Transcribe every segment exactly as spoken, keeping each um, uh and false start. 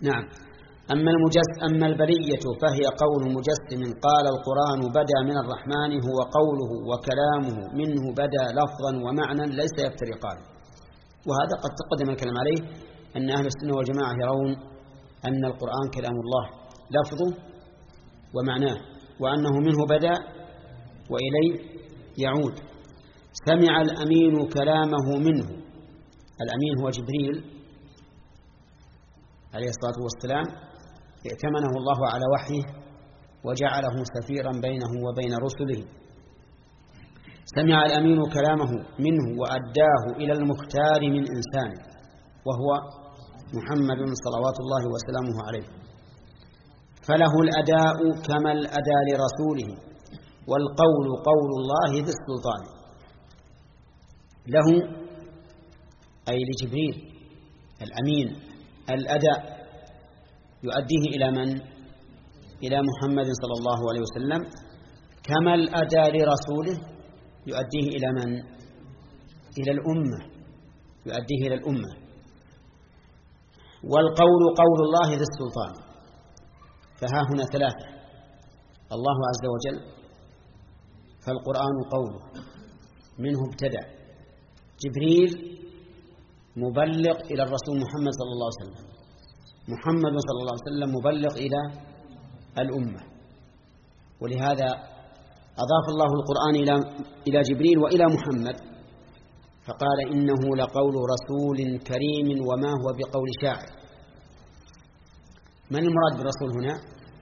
نعم. أما المجسم أما البرية فهي قول مجسم قال القرآن بدا من الرحمن هو قوله وكلامه منه بدا لفظا ومعنى ليس يفترقان. وهذا قد تقدم الكلام عليه أن أهل السنة والجماعة يرون أن القرآن كلام الله لفظه ومعناه، وأنه منه بدا وإليه يعود. سمع الأمين كلامه منه. الأمين هو جبريل عليه الصلاة والسلام، ائتمنه الله على وحيه وجعله سفيرا بينه وبين رسله. سمع الأمين كلامه منه وأداه إلى المختار من إنسان وهو محمد صلوات الله وسلامه عليه، فله الأداء كما الأداء لرسوله، والقول قول الله ذي السلطان. له أي لجبريل الأمين الأداء يؤديه إلى من؟ إلى محمد صلى الله عليه وسلم، كما الأداء لرسوله يؤديه إلى من؟ إلى الأمة، يؤديه إلى الأمة. والقول قول الله ذي السلطان. فها هنا ثلاثة: الله عز وجل، فالقرآن قوله منه ابتدأ، جبريل مبلغ إلى الرسول محمد صلى الله عليه وسلم، محمد صلى الله عليه وسلم مبلغ إلى الأمة. ولهذا أضاف الله القرآن إلى إلى جبريل وإلى محمد، فقال إنه لقول رسول كريم وما هو بقول شاعر. من المراد بالرسول هنا؟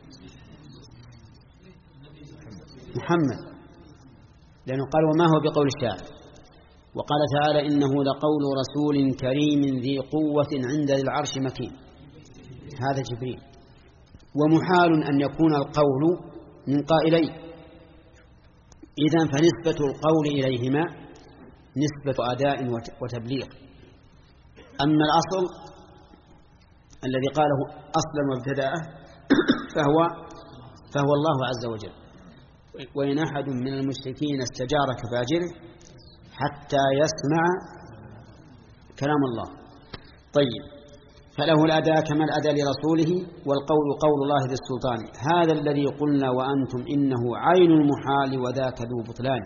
محمد، لأنه قال وما هو بقول الشاعر. وقال تعالى إنه لقول رسول كريم ذي قوة عند ذي العرش مكين. هذا جبريل. ومحال أن يكون القول من قائلين، إذن فنسبة القول إليهما نسبة أداء وتبليغ. أما الأصل الذي قاله أصلا وابتداءه فهو فهو الله عز وجل. وإن أحد من المشركين استجارك فأجره حتى يسمع كلام الله. طيب، فله الأداء كما الأداء لرسوله، والقول قول الله ذي السلطان. هذا الذي قلنا وأنتم إنه عين المحال وذاك ذو بطلان.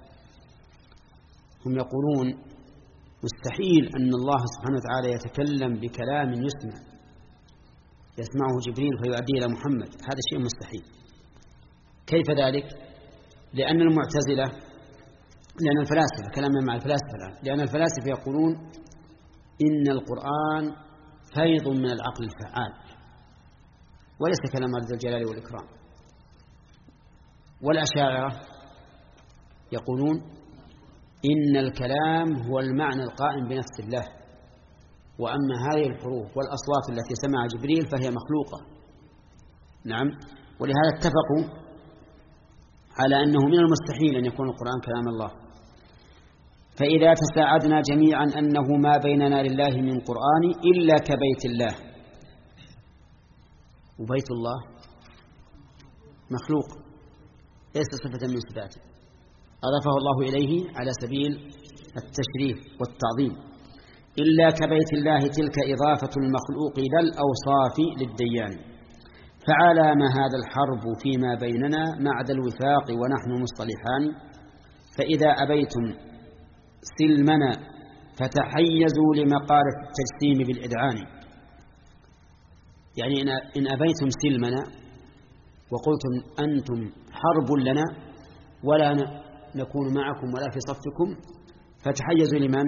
هم يقولون مستحيل أن الله سبحانه وتعالى يتكلم بكلام يسمع يسمعه جبريل فيؤدي إلى محمد، هذا شيء مستحيل. كيف ذلك؟ لأن المعتزلة لأن الفلاسفة كلامنا مع الفلاسفة الآن لأن الفلاسفة يقولون إن القرآن فيض من العقل الفعال وليس كلام ذي الجلال والإكرام. والأشاعرة يقولون إن الكلام هو المعنى القائم بنفس الله، وأما هذه الحروف والأصوات التي سمع جبريل فهي مخلوقة. نعم. ولهذا اتفقوا على أنه من المستحيل أن يكون القرآن كلام الله. فإذا تساعدنا جميعا أنه ما بيننا لله من قرآن إلا كبيت الله. وبيت الله مخلوق ليس صفة من صفاته، أضافه الله إليه على سبيل التشريف والتعظيم. إلا كبيت الله تلك إضافة المخلوق إلى الأوصاف للديان. فعلى ما هذا الحرب فيما بيننا مع ذا الوفاق ونحن مصطلحان. فإذا أبيتم سلمنا فتحيزوا لمقالة التجسيم بالإذعان. يعني إن أبيتم سلمنا وقلتم أنتم حرب لنا ولا نكون معكم ولا في صفكم، فتحيزوا لمن؟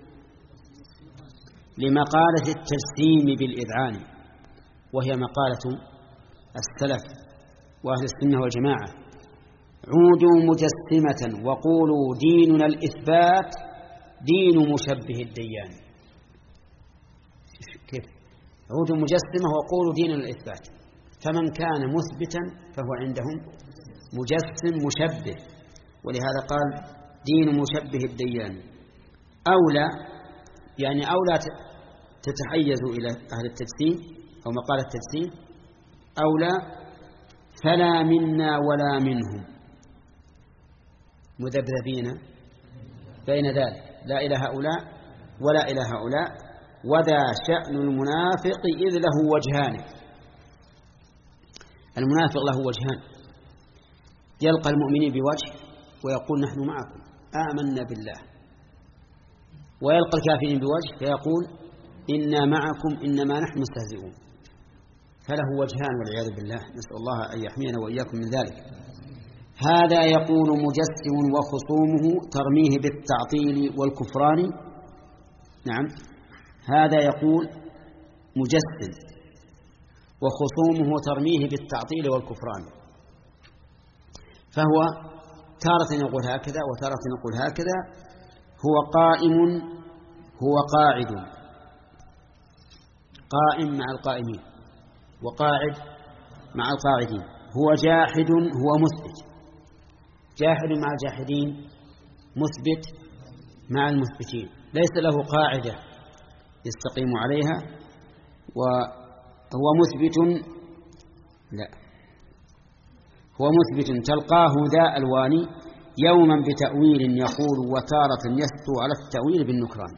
لمقالة التجسيم بالإذعان، وهي مقالة السلف وأهل السنة والجماعة. عودوا مجسمة وقولوا ديننا الإثبات دين مشبه الديان. كيف؟ عودوا مجسمة وقولوا ديننا الإثبات، فمن كان مثبتا فهو عندهم مجسم مشبه، ولهذا قال دين مشبه الديان. أولى يعني أولى تتحيزوا إلى أهل التجسيم أو مقالة التجسيم، أولى فلا منا ولا منهم مذبذبين بين ذلك، لا إلى هؤلاء ولا إلى هؤلاء، وذا شأن المنافق إذ له وجهان. المنافق له وجهان، يلقى المؤمنين بوجه ويقول نحن معكم آمنا بالله، ويلقى الكافرين بوجه فيقول إنا معكم إنما نحن مستهزئون. فله وجهان والعياذ بالله، نسأل الله أن يحمينا وإياكم من ذلك. هذا يقول مجسم وخصومه ترميه بالتعطيل والكفران. نعم، هذا يقول مجسم وخصومه ترميه بالتعطيل والكفران، فهو تارة يقول هكذا وتارة يقول هكذا. هو قائم، هو قاعد، قائم مع القائمين وقاعد مع القاعدين. هو جاحد، هو مثبت، جاحد مع الجاحدين، مثبت مع المثبتين، ليس له قاعدة يستقيم عليها. وهو مثبت، لا هو مثبت تلقاه ذا ألوان يوما بتأويل يقول وتارة يستو على التأويل بالنكران.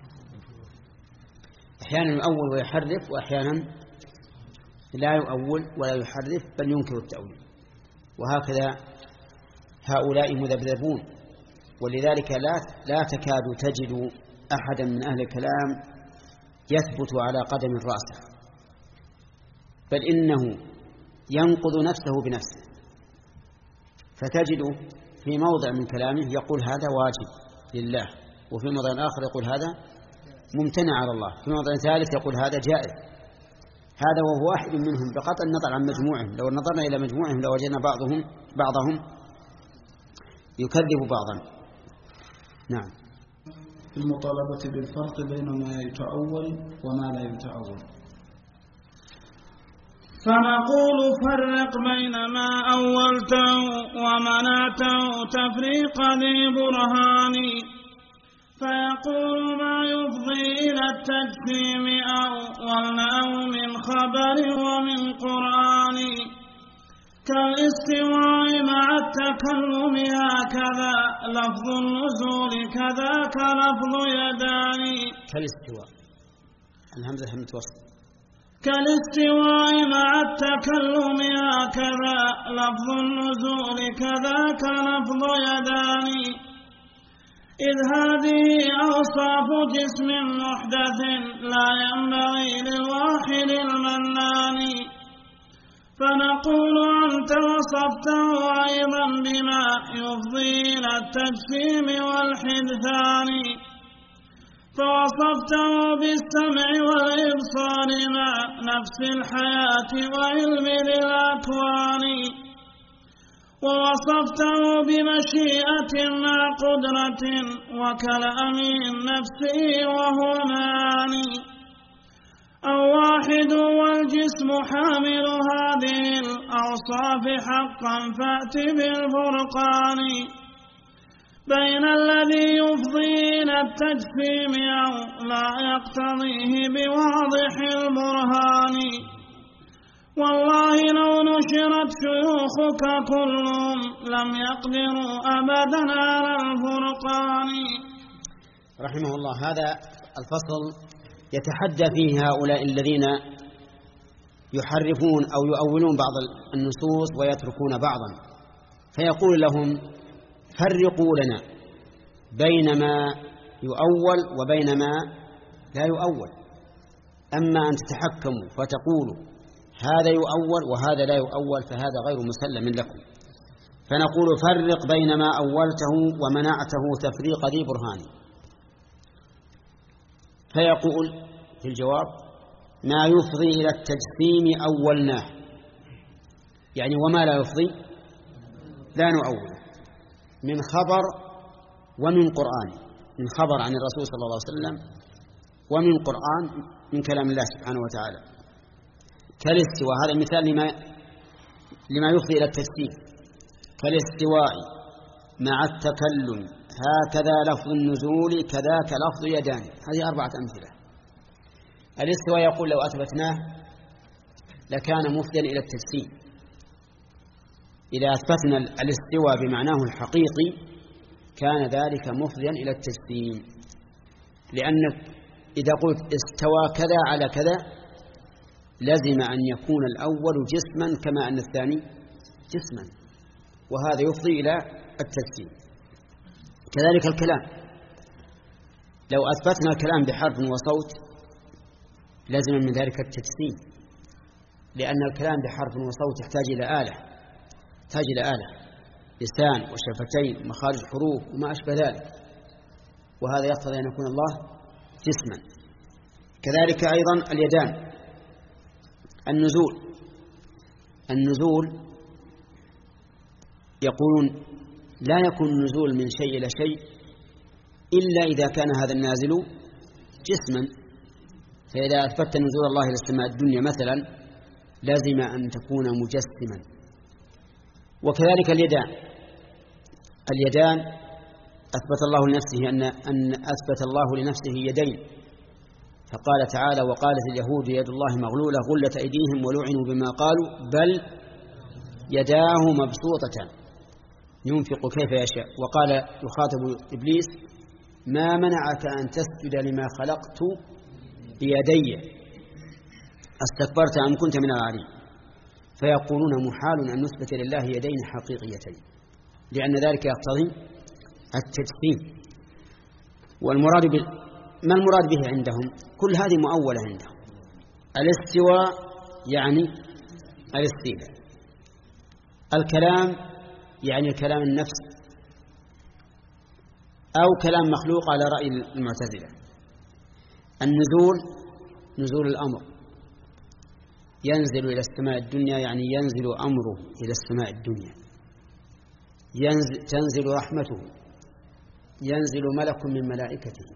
أحيانا يؤول ويحرف، وأحيانا لا يؤول ولا يحرف بل ينكر التأويل. وهكذا هؤلاء مذبذبون، ولذلك لا لا تكاد تجد أحدا من أهل الكلام يثبت على قدم راسخ، بل إنه ينقض نفسه بنفسه. فتجد في موضع من كلامه يقول هذا واجب لله، وفي موضع آخر يقول هذا ممتنع على الله، في موضع ثالث يقول هذا جائز. هذا وهو واحد منهم بقطع النظر عن مجموعهم. لو نظرنا إلى مجموعهم لوجدنا بعضهم بعضهم يكذب بعضا. نعم. المطالبة بالفرق بين ما يتأول وما لا يتأول. فنقول فرق بين ما أولته ومنعته تفريق ذي برهان. فيقول ما يفضي إلى التجسيم أولناه من خبر ومن قرآن، كالاستواء مع التكلم هكذا لفظ النزول كذاك لفظ يدان. كالاستواء، الهمزة همزة وصل. كالاستواء مع التكلم هكذا لفظ النزول كذاك لفظ يدان. إذ هذه أوصاف جسم محدث لا ينبغي للواحد المنان. فنقول أنت وصفته أيضا بما يفضي إلى التجسيم والحدثان، فوصفته بالسمع والإبصار مع نفس الحياة وعلم الأكوان، ووصفته بمشيئة مع قدرة وكلام النفس وهو معاني. أو واحد والجسم حامل هذه الأوصاف حقا فأت بالفرقان بين الذي يفضي إلى التجسيم أو لا يقتضيه بواضح البرهان. والله لو نشرت شيوخك كلهم لم يقدروا أبدا على الفرقان. رحمه الله. هذا الفصل يتحدى فيه هؤلاء الذين يحرفون أو يؤولون بعض النصوص ويتركون بعضا، فيقول لهم فرقوا لنا بين ما يؤول وبين ما لا يؤول. أما أن تتحكموا فتقولوا هذا يؤول وهذا لا يؤول فهذا غير مسلم لكم. فنقول فرق بين ما أولته ومنعته تفريق ذي برهان. فيقول في الجواب ما يفضي إلى التجسيم أولناه، يعني وما لا يفضي لا نؤول، من خبر ومن قرآن، من خبر عن الرسول صلى الله عليه وسلم ومن قرآن من كلام الله سبحانه وتعالى. كالاستواء، هذا مثال لما لما يفضي إلى التجسيم. كالاستواء مع التكلم هكذا لفظ النزول كذاك لفظ يدان. هذه أربعة أمثلة. الاستواء يقول لو أثبتناه لكان مفضيا إلى التجسيم. إذا أثبتنا الاستواء بمعناه الحقيقي كان ذلك مفضيا إلى التجسيم، لأن إذا قلت استوى كذا على كذا لازم أن يكون الأول جسما كما أن الثاني جسما، وهذا يفضي إلى التجسيم. كذلك الكلام، لو أثبتنا الكلام بحرف وصوت لازم من ذلك التجسيم، لأن الكلام بحرف وصوت يحتاج إلى آلة، يحتاج إلى آلة لسان وشفتين مخارج حروف وما أشبه ذلك، وهذا يقتضي أن يكون الله جسما. كذلك أيضا اليدان. النزول النزول يقولون لا يكون النزول من شيء إلى شيء إلا إذا كان هذا النازل جسما، فإذا أثبت نزول الله إلى السماء الدنيا مثلا لازم أن تكون مجسما. وكذلك اليدان اليدان أثبت الله لنفسه أن أن أثبت الله لنفسه يدين، فقال تعالى وقالت اليهود يد الله مغلولة غلت أيديهم ولعنوا بما قالوا بل يداه مبسوطتان ينفق كيف يشاء. وقال يخاطب إبليس ما منعك أن تسجد لما خلقت بيدي استكبرت أم كنت من العالين. فيقولون محال أن نثبت لله يدين حقيقيتين، لأن ذلك يقتضي التجسيم. والمراد بال... ما المراد به عندهم؟ كل هذه مؤولة عندهم. الاستواء يعني الاستيلاء، الكلام يعني كلام النفس أو كلام مخلوق على رأي المعتزلة. النزول نزول الأمر، ينزل إلى السماء الدنيا يعني ينزل أمره إلى السماء الدنيا، ينزل تنزل رحمته، ينزل ملك من ملائكته.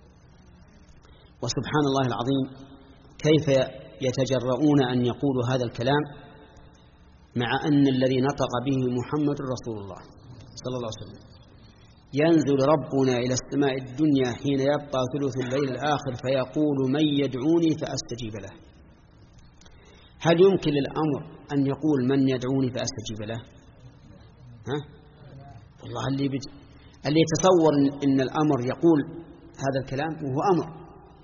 وسبحان الله العظيم كيف يتجرؤون أن يقولوا هذا الكلام مع أن الذي نطق به محمد رسول الله صلى الله عليه وسلم. ينزل ربنا إلى السماء الدنيا حين يبقى ثلث الليل الآخر فيقول من يدعوني فأستجيب له. هل يمكن للأمر أن يقول من يدعوني فأستجيب له؟ ها؟ والله اللي, بج... اللي يتصور إن الأمر يقول هذا الكلام وهو أمر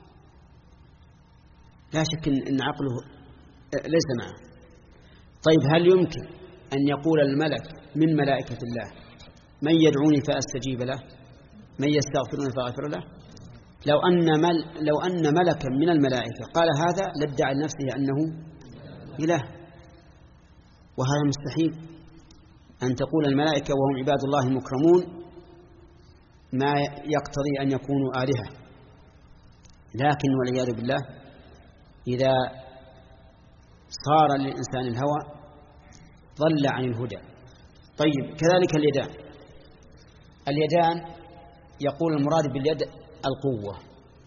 لا شك إن عقله ليس معه. طيب هل يمكن أن يقول الملك من ملائكة الله من يدعوني فأستجيب له، من يستغفرون فأغفر له؟ لو أن, مل لو أن ملكا من الملائكة قال هذا لادعى لنفسه أنه إله، وهذا مستحيل. أن تقول الملائكة وهم عباد الله المكرمون ما يقتضي أن يكونوا آلهة، لكن والعياذ بالله إذا صار للإنسان الهوى ضل عن الهدى. طيب كذلك اليدان اليدان يقول المراد باليد القوة،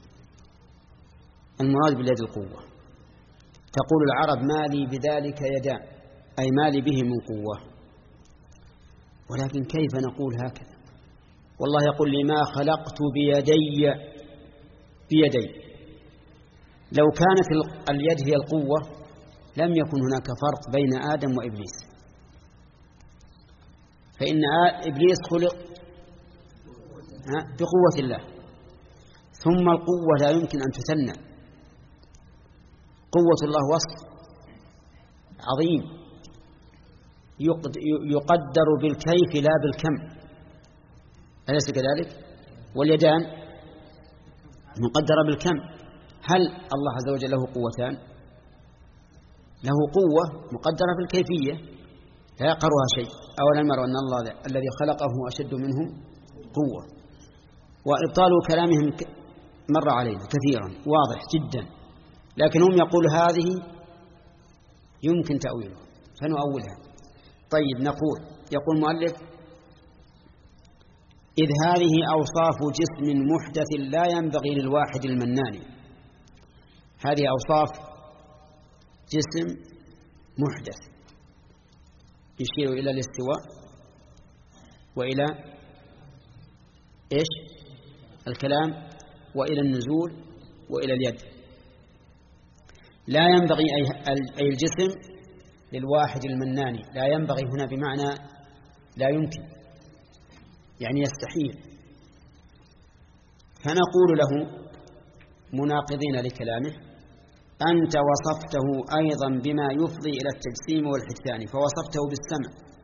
المراد باليد القوة. تقول العرب ما لي بذلك يدان، أي ما لي به من قوة. ولكن كيف نقول هكذا؟ والله يقول لي ما خلقت بيدي بيدي. لو كانت اليد هي القوة لم يكن هناك فرق بين آدم وإبليس، فإن إبليس خلق بقوة الله، ثم القوة لا يمكن أن تثنى. قوة الله وصف عظيم يقدر بالكيف لا بالكم، أليس كذلك؟ واليدان مقدرة بالكم. هل الله عز وجل له قوتان؟ له قوة مقدرة بالكيفية لا يقرها شيء. أولا يروا أن الله الذي خلقه أشد منهم قوة. وإبطال كلامهم مر علينا كثيرا واضح جدا، لكن هم يقول هذه يمكن تأويلها فنؤولها. طيب نقول يقول المؤلف إذ هذه أوصاف جسم محدث لا ينبغي للواحد المنان. هذه أوصاف جسم محدث يشير إلى الاستواء وإلى إيش؟ الكلام وإلى النزول وإلى اليد. لا ينبغي أي الجسم للواحد المنان. لا ينبغي هنا بمعنى لا يمكن، يعني يستحيل. فنقول له مناقضين لكلامه أنت وصفته أيضا بما يفضي إلى التجسيم والحدثان، فوصفته بالسمع